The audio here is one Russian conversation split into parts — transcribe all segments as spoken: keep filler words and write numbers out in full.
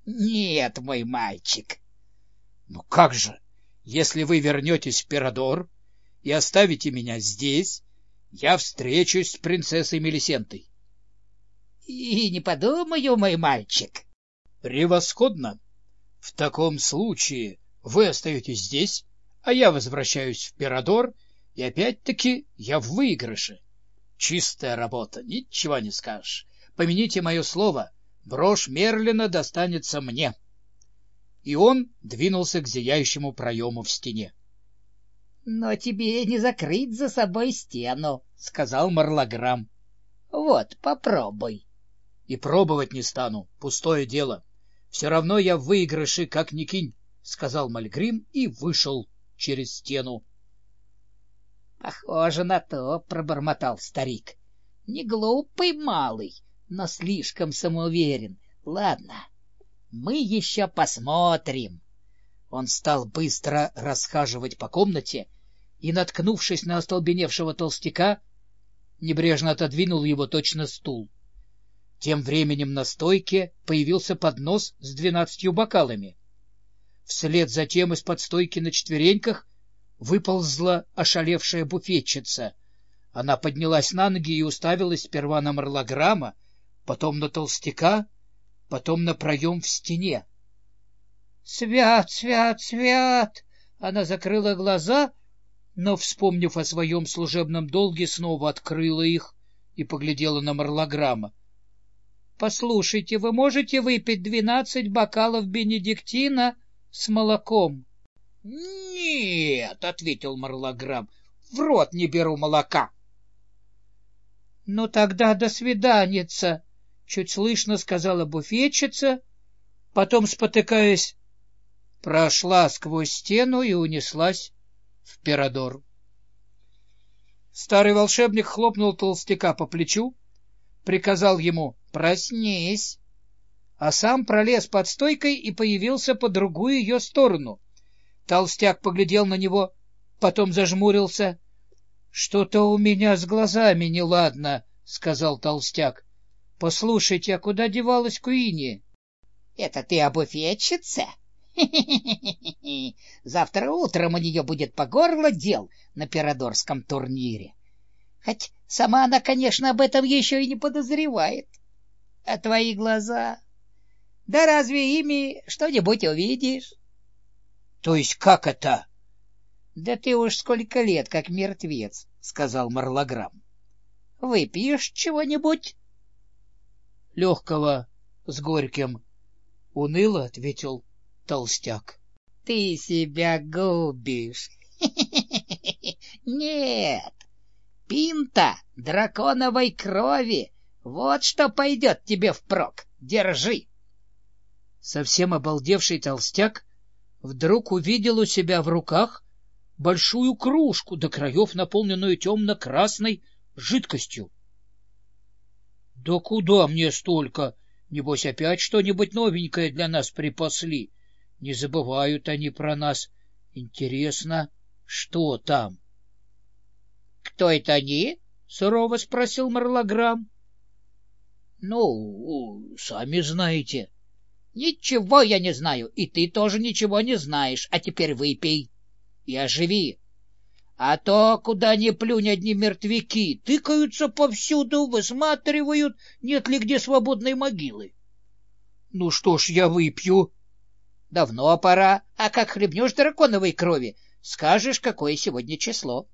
Нет, мой мальчик. Ну как же, если вы вернетесь в Пирадор и оставите меня здесь, я встречусь с принцессой Мелисентой. И не подумаю, мой мальчик. Превосходно. В таком случае вы остаетесь здесь, а я возвращаюсь в Пирадор, и опять-таки я в выигрыше. Чистая работа, ничего не скажешь. Помяните мое слово, брошь Мерлина достанется мне. И он двинулся к зияющему проему в стене. — Но тебе не закрыть за собой стену, — сказал Марлограмм. — Вот, попробуй. — И пробовать не стану, пустое дело. Все равно я в выигрыше, как ни кинь, — сказал Мальгрим и вышел через стену. — Похоже на то, — пробормотал старик. — Не глупый малый, но слишком самоуверен. Ладно, мы еще посмотрим. Он стал быстро расхаживать по комнате и, наткнувшись на остолбеневшего толстяка, небрежно отодвинул его точно стул. Тем временем на стойке появился поднос с двенадцатью бокалами. Вслед за тем из-под стойки на четвереньках выползла ошалевшая буфетчица. Она поднялась на ноги и уставилась сперва на Марлограмма, потом на толстяка, потом на проем в стене. — Свят, свят, свят! Она закрыла глаза, но, вспомнив о своем служебном долге, снова открыла их и поглядела на Марлограмма. — Послушайте, вы можете выпить двенадцать бокалов бенедиктина с молоком? — Нет, — ответил Марлограмм, — в рот не беру молока. — Ну тогда до свиданица, — чуть слышно сказала буфетчица, потом, спотыкаясь, прошла сквозь стену и унеслась в Пирадор. Старый волшебник хлопнул толстяка по плечу, приказал ему «Проснись», а сам пролез под стойкой и появился по другую ее сторону. Толстяк поглядел на него, потом зажмурился. — Что-то у меня с глазами неладно, — сказал толстяк. — Послушайте, а куда девалась Куинни? — Это ты о буфетчице? Завтра утром у нее будет по горло дел на пирадорском турнире. Хоть сама она, конечно, об этом еще и не подозревает. А твои глаза... Да разве ими что-нибудь увидишь? — То есть как это? — Да ты уж сколько лет как мертвец, — сказал Марлограмм. — Выпьешь чего-нибудь? — Легкого, с горьким, — уныло ответил толстяк. — Ты себя губишь. — Нет, пинта драконовой крови, вот что пойдет тебе впрок. Держи. Совсем обалдевший толстяк вдруг увидел у себя в руках большую кружку, до краев наполненную темно-красной жидкостью. — Да куда мне столько? Небось, опять что-нибудь новенькое для нас припасли. Не забывают они про нас. Интересно, что там? — Кто это они? — сурово спросил Марлограмм. — Ну, сами знаете. — Ничего я не знаю, и ты тоже ничего не знаешь. А теперь выпей и оживи. А то, куда ни плюнь, одни мертвяки тыкаются повсюду, высматривают, нет ли где свободной могилы. — Ну что ж, я выпью. — Давно пора. А как хлебнешь драконовой крови, скажешь, какое сегодня число.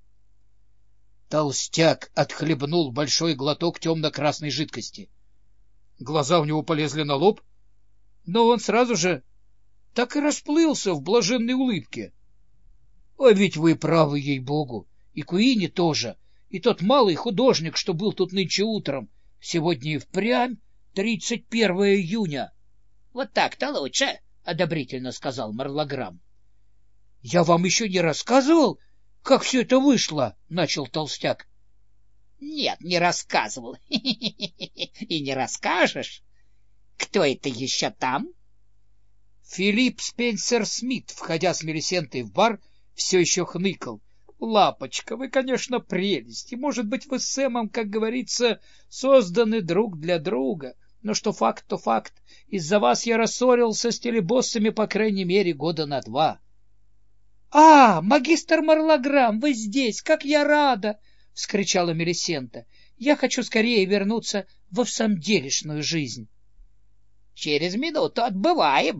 Толстяк отхлебнул большой глоток темно-красной жидкости. Глаза у него полезли на лоб, но он сразу же так и расплылся в блаженной улыбке. — А ведь вы правы, ей-богу, и Куинни тоже, и тот малый художник, что был тут нынче утром. Сегодня и впрямь тридцать первое июня. — Вот так-то лучше, — одобрительно сказал Марлограмм. — Я вам еще не рассказывал, как все это вышло, — начал толстяк. — Нет, не рассказывал. И не расскажешь. Кто это еще там? Филипп Спенсер Смит, входя с Мелисентой в бар, все еще хныкал. — Лапочка, вы, конечно, прелесть, и, может быть, вы с Сэмом, как говорится, созданы друг для друга. но что факт, то факт. Из-за вас я рассорился с телебоссами по крайней мере года на два. — А, магистр Марлаграм, вы здесь! Как я рада! — вскричала Мелисента. — Я хочу скорее вернуться во всамделишную жизнь. — Через минуту отбываем.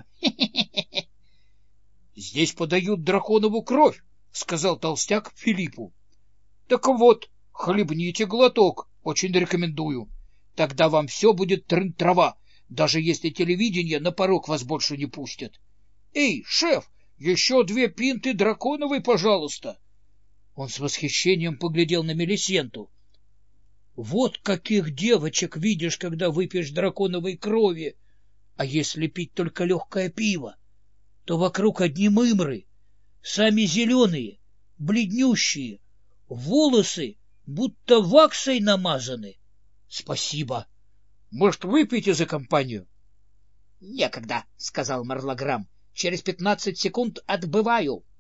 — Здесь подают драконову кровь, — сказал толстяк Филиппу. — Так вот, хлебните глоток, очень рекомендую. Тогда вам все будет трын-трава, даже если телевидение на порог вас больше не пустят. Эй, шеф, еще две пинты драконовой, пожалуйста. Он с восхищением поглядел на Мелисенту. — Вот каких девочек видишь, когда выпьешь драконовой крови. А если пить только легкое пиво, то вокруг одни мымры, сами зеленые, бледнющие, волосы будто ваксой намазаны. — Спасибо. Может, выпьете за компанию? — Некогда, — сказал Марлаграм. — Через пятнадцать секунд отбываю.